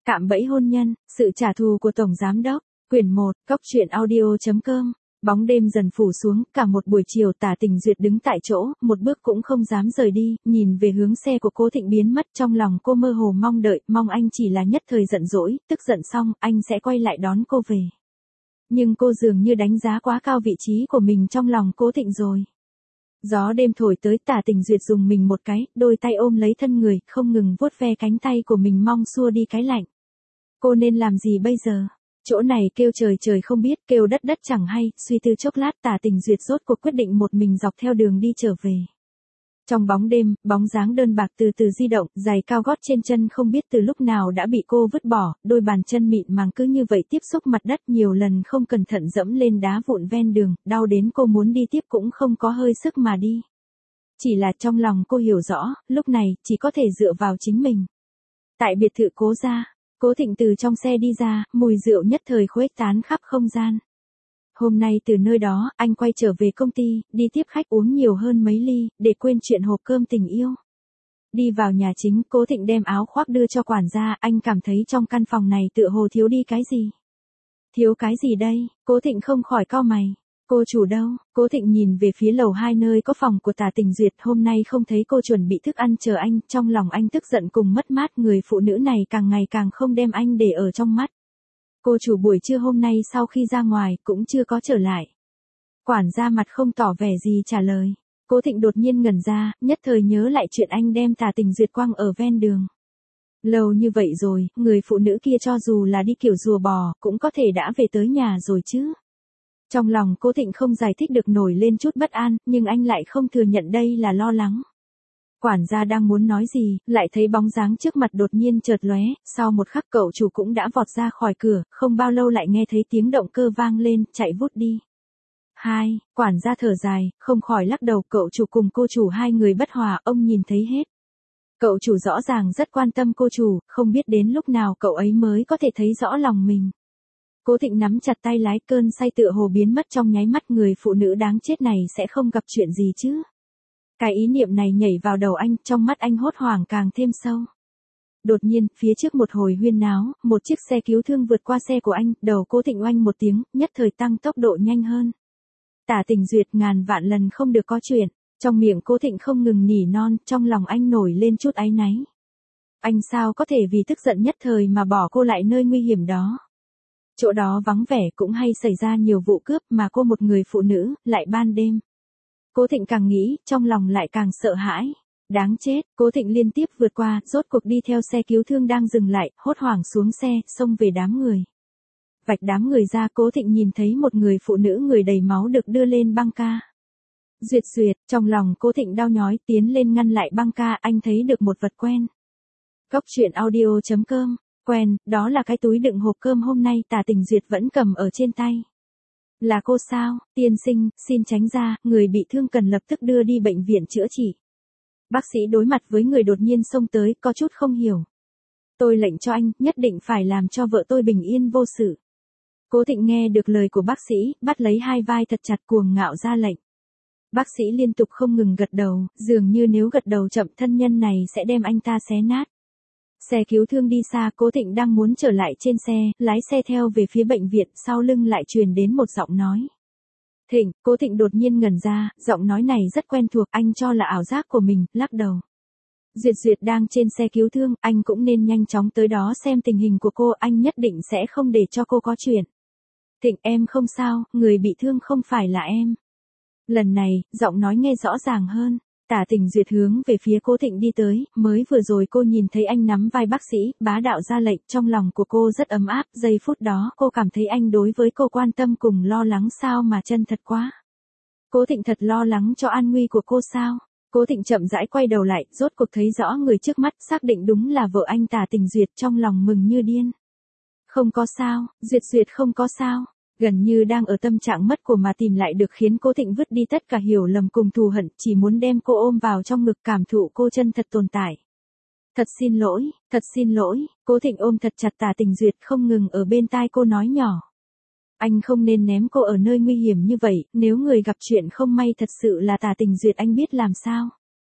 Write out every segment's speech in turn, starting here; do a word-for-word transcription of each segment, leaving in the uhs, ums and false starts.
Cạm bẫy hôn nhân, sự trả thù của Tổng Giám Đốc, quyển một, cốc truyện audio chấm com. Bóng đêm dần phủ xuống, cả một buổi chiều Tả Tình Duyệt đứng tại chỗ, một bước cũng không dám rời đi, nhìn về hướng xe của Cố Thịnh biến mất, trong lòng cô mơ hồ mong đợi, mong anh chỉ là nhất thời giận dỗi, tức giận xong, anh sẽ quay lại đón cô về. Nhưng cô dường như đánh giá quá cao vị trí của mình trong lòng Cố Thịnh rồi. Gió đêm thổi tới, Tả Tình Duyệt dùng mình một cái, đôi tay ôm lấy thân người, không ngừng vuốt ve cánh tay của mình mong xua đi cái lạnh. Cô nên làm gì bây giờ? Chỗ này kêu trời trời không biết, kêu đất đất chẳng hay, suy tư chốc lát Tả Tình Duyệt rốt cuộc quyết định một mình dọc theo đường đi trở về. Trong bóng đêm, bóng dáng đơn bạc từ từ di động, giày cao gót trên chân không biết từ lúc nào đã bị cô vứt bỏ, đôi bàn chân mịn màng cứ như vậy tiếp xúc mặt đất nhiều lần không cẩn thận dẫm lên đá vụn ven đường, đau đến cô muốn đi tiếp cũng không có hơi sức mà đi. Chỉ là trong lòng cô hiểu rõ, lúc này, chỉ có thể dựa vào chính mình. Tại biệt thự Cố gia, Cố Thịnh từ trong xe đi ra, mùi rượu nhất thời khuếch tán khắp không gian. Hôm nay từ nơi đó, anh quay trở về công ty, đi tiếp khách uống nhiều hơn mấy ly, để quên chuyện hộp cơm tình yêu. Đi vào nhà chính, Cố Thịnh đem áo khoác đưa cho quản gia, anh cảm thấy trong căn phòng này tựa hồ thiếu đi cái gì. Thiếu cái gì đây? Cố Thịnh không khỏi cau mày. Cô chủ đâu? Cố Thịnh nhìn về phía lầu hai nơi có phòng của Tả Tình Duyệt, hôm nay không thấy cô chuẩn bị thức ăn chờ anh, trong lòng anh tức giận cùng mất mát, người phụ nữ này càng ngày càng không đem anh để ở trong mắt. Cô chủ buổi trưa hôm nay sau khi ra ngoài cũng chưa có trở lại. Quản gia mặt không tỏ vẻ gì trả lời. Cố Thịnh đột nhiên ngẩn ra, nhất thời nhớ lại chuyện anh đem Tả Tình Duyệt quăng ở ven đường. Lâu như vậy rồi, người phụ nữ kia cho dù là đi kiểu rùa bò, cũng có thể đã về tới nhà rồi chứ. Trong lòng Cố Thịnh không giải thích được nổi lên chút bất an, nhưng anh lại không thừa nhận đây là lo lắng. Quản gia đang muốn nói gì, lại thấy bóng dáng trước mặt đột nhiên chợt lóe, sau một khắc cậu chủ cũng đã vọt ra khỏi cửa, không bao lâu lại nghe thấy tiếng động cơ vang lên, chạy vút đi. Hai, quản gia thở dài, không khỏi lắc đầu, cậu chủ cùng cô chủ hai người bất hòa, ông nhìn thấy hết. Cậu chủ rõ ràng rất quan tâm cô chủ, không biết đến lúc nào cậu ấy mới có thể thấy rõ lòng mình. Cố Thịnh nắm chặt tay lái, cơn say tựa hồ biến mất trong nháy mắt, người phụ nữ đáng chết này sẽ không gặp chuyện gì chứ. Cái ý niệm này nhảy vào đầu anh, trong mắt anh hốt hoảng càng thêm sâu. Đột nhiên, phía trước một hồi huyên náo, một chiếc xe cứu thương vượt qua xe của anh, đầu Cố Thịnh oanh một tiếng, nhất thời tăng tốc độ nhanh hơn. Tả Tình Duyệt ngàn vạn lần không được có chuyện, trong miệng Cố Thịnh không ngừng nỉ non, trong lòng anh nổi lên chút áy náy. Anh sao có thể vì tức giận nhất thời mà bỏ cô lại nơi nguy hiểm đó. Chỗ đó vắng vẻ cũng hay xảy ra nhiều vụ cướp mà cô một người phụ nữ, lại ban đêm. Cố Thịnh càng nghĩ, trong lòng lại càng sợ hãi. Đáng chết, Cố Thịnh liên tiếp vượt qua, rốt cuộc đi theo xe cứu thương đang dừng lại, hốt hoảng xuống xe, xông về đám người. Vạch đám người ra, Cố Thịnh nhìn thấy một người phụ nữ người đầy máu được đưa lên băng ca. Duyệt Duyệt, trong lòng Cố Thịnh đau nhói, tiến lên ngăn lại băng ca, anh thấy được một vật quen. Cốc truyện audio chấm com. Quen, đó là cái túi đựng hộp cơm hôm nay Tả Tình Duyệt vẫn cầm ở trên tay. Là cô sao? Tiên sinh, xin tránh ra, người bị thương cần lập tức đưa đi bệnh viện chữa trị. Bác sĩ đối mặt với người đột nhiên xông tới, có chút không hiểu. Tôi lệnh cho anh, nhất định phải làm cho vợ tôi bình yên vô sự. Cố Thịnh nghe được lời của bác sĩ, bắt lấy hai vai thật chặt, cuồng ngạo ra lệnh. Bác sĩ liên tục không ngừng gật đầu, dường như nếu gật đầu chậm thân nhân này sẽ đem anh ta xé nát. Xe cứu thương đi xa, Cố Thịnh đang muốn trở lại trên xe, lái xe theo về phía bệnh viện, sau lưng lại truyền đến một giọng nói. Thịnh, Cố Thịnh đột nhiên ngẩn ra, giọng nói này rất quen thuộc, anh cho là ảo giác của mình, lắc đầu. Duyệt Duyệt đang trên xe cứu thương, anh cũng nên nhanh chóng tới đó xem tình hình của cô, anh nhất định sẽ không để cho cô có chuyện. Thịnh, em không sao, người bị thương không phải là em. Lần này, giọng nói nghe rõ ràng hơn. Tả Tình Duyệt hướng về phía Cố Thịnh đi tới, mới vừa rồi cô nhìn thấy anh nắm vai bác sĩ, bá đạo ra lệnh, trong lòng của cô rất ấm áp, giây phút đó cô cảm thấy anh đối với cô quan tâm cùng lo lắng sao mà chân thật quá. Cố Thịnh thật lo lắng cho an nguy của cô sao? Cố Thịnh chậm rãi quay đầu lại, rốt cuộc thấy rõ người trước mắt, xác định đúng là vợ anh Tả Tình Duyệt, trong lòng mừng như điên. Không có sao, Duyệt Duyệt không có sao. Gần như đang ở tâm trạng mất của mà tìm lại được, khiến Cố Thịnh vứt đi tất cả hiểu lầm cùng thù hận, chỉ muốn đem cô ôm vào trong ngực, cảm thụ cô chân thật tồn tại. Thật xin lỗi, thật xin lỗi, Cố Thịnh ôm thật chặt Tả Tình Duyệt, không ngừng ở bên tai cô nói nhỏ. Anh không nên ném cô ở nơi nguy hiểm như vậy, nếu người gặp chuyện không may thật sự là Tả Tình Duyệt anh biết làm sao.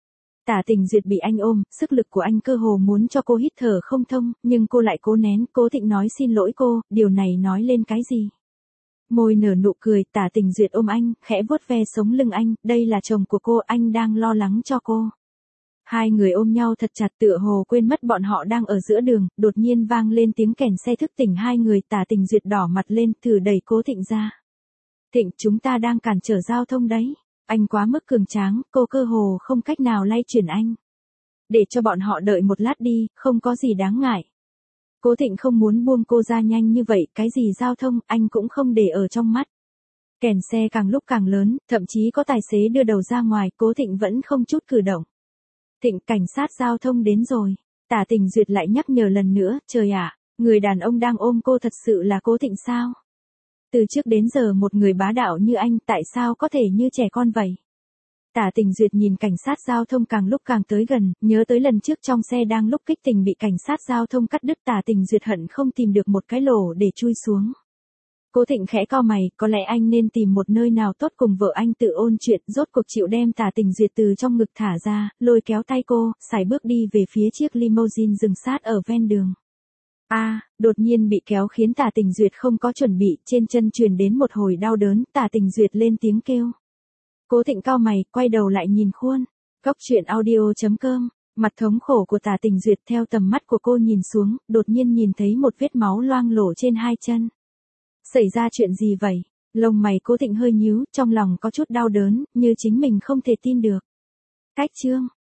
Tả Tình Duyệt bị anh ôm, sức lực của anh cơ hồ muốn cho cô hít thở không thông, nhưng cô lại cố nén. Cố Thịnh nói xin lỗi cô, điều này nói lên cái gì? Môi nở nụ cười, Tả Tình Duyệt ôm anh, khẽ vuốt ve sống lưng anh, đây là chồng của cô, anh đang lo lắng cho cô. Hai người ôm nhau thật chặt tựa hồ quên mất bọn họ đang ở giữa đường, đột nhiên vang lên tiếng kèn xe thức tỉnh hai người. Tả Tình Duyệt đỏ mặt lên, thử đẩy Cố Thịnh ra. Thịnh, chúng ta đang cản trở giao thông đấy. Anh quá mức cường tráng, cô cơ hồ không cách nào lay chuyển anh. Để cho bọn họ đợi một lát đi, không có gì đáng ngại. Cố Thịnh không muốn buông cô ra nhanh như vậy, cái gì giao thông, anh cũng không để ở trong mắt. Kèn xe càng lúc càng lớn, thậm chí có tài xế đưa đầu ra ngoài, Cố Thịnh vẫn không chút cử động. Thịnh, cảnh sát giao thông đến rồi. Tả Tình Duyệt lại nhắc nhở lần nữa, trời ạ, người đàn ông đang ôm cô thật sự là Cố Thịnh sao? Từ trước đến giờ một người bá đạo như anh tại sao có thể như trẻ con vậy? Tả Tình Duyệt nhìn cảnh sát giao thông càng lúc càng tới gần, nhớ tới lần trước trong xe đang lúc kích tình bị cảnh sát giao thông cắt đứt. Tả Tình Duyệt hận không tìm được một cái lỗ để chui xuống. Cố Thịnh khẽ cau mày, có lẽ anh nên tìm một nơi nào tốt cùng vợ anh tự ôn chuyện. Rốt cuộc chịu đem Tả Tình Duyệt từ trong ngực thả ra, lôi kéo tay cô, sải bước đi về phía chiếc limousine dừng sát ở ven đường. A, à, đột nhiên bị kéo khiến Tả Tình Duyệt không có chuẩn bị, trên chân truyền đến một hồi đau đớn. Tả Tình Duyệt lên tiếng kêu. Cố Thịnh cau mày, quay đầu lại nhìn khuôn. Cốc truyện audio chấm com. Mặt thống khổ của Tả Tình Duyệt theo tầm mắt của cô nhìn xuống, đột nhiên nhìn thấy một vết máu loang lổ trên hai chân. Xảy ra chuyện gì vậy? Lông mày Cố Thịnh hơi nhíu, trong lòng có chút đau đớn, như chính mình không thể tin được. Cách chương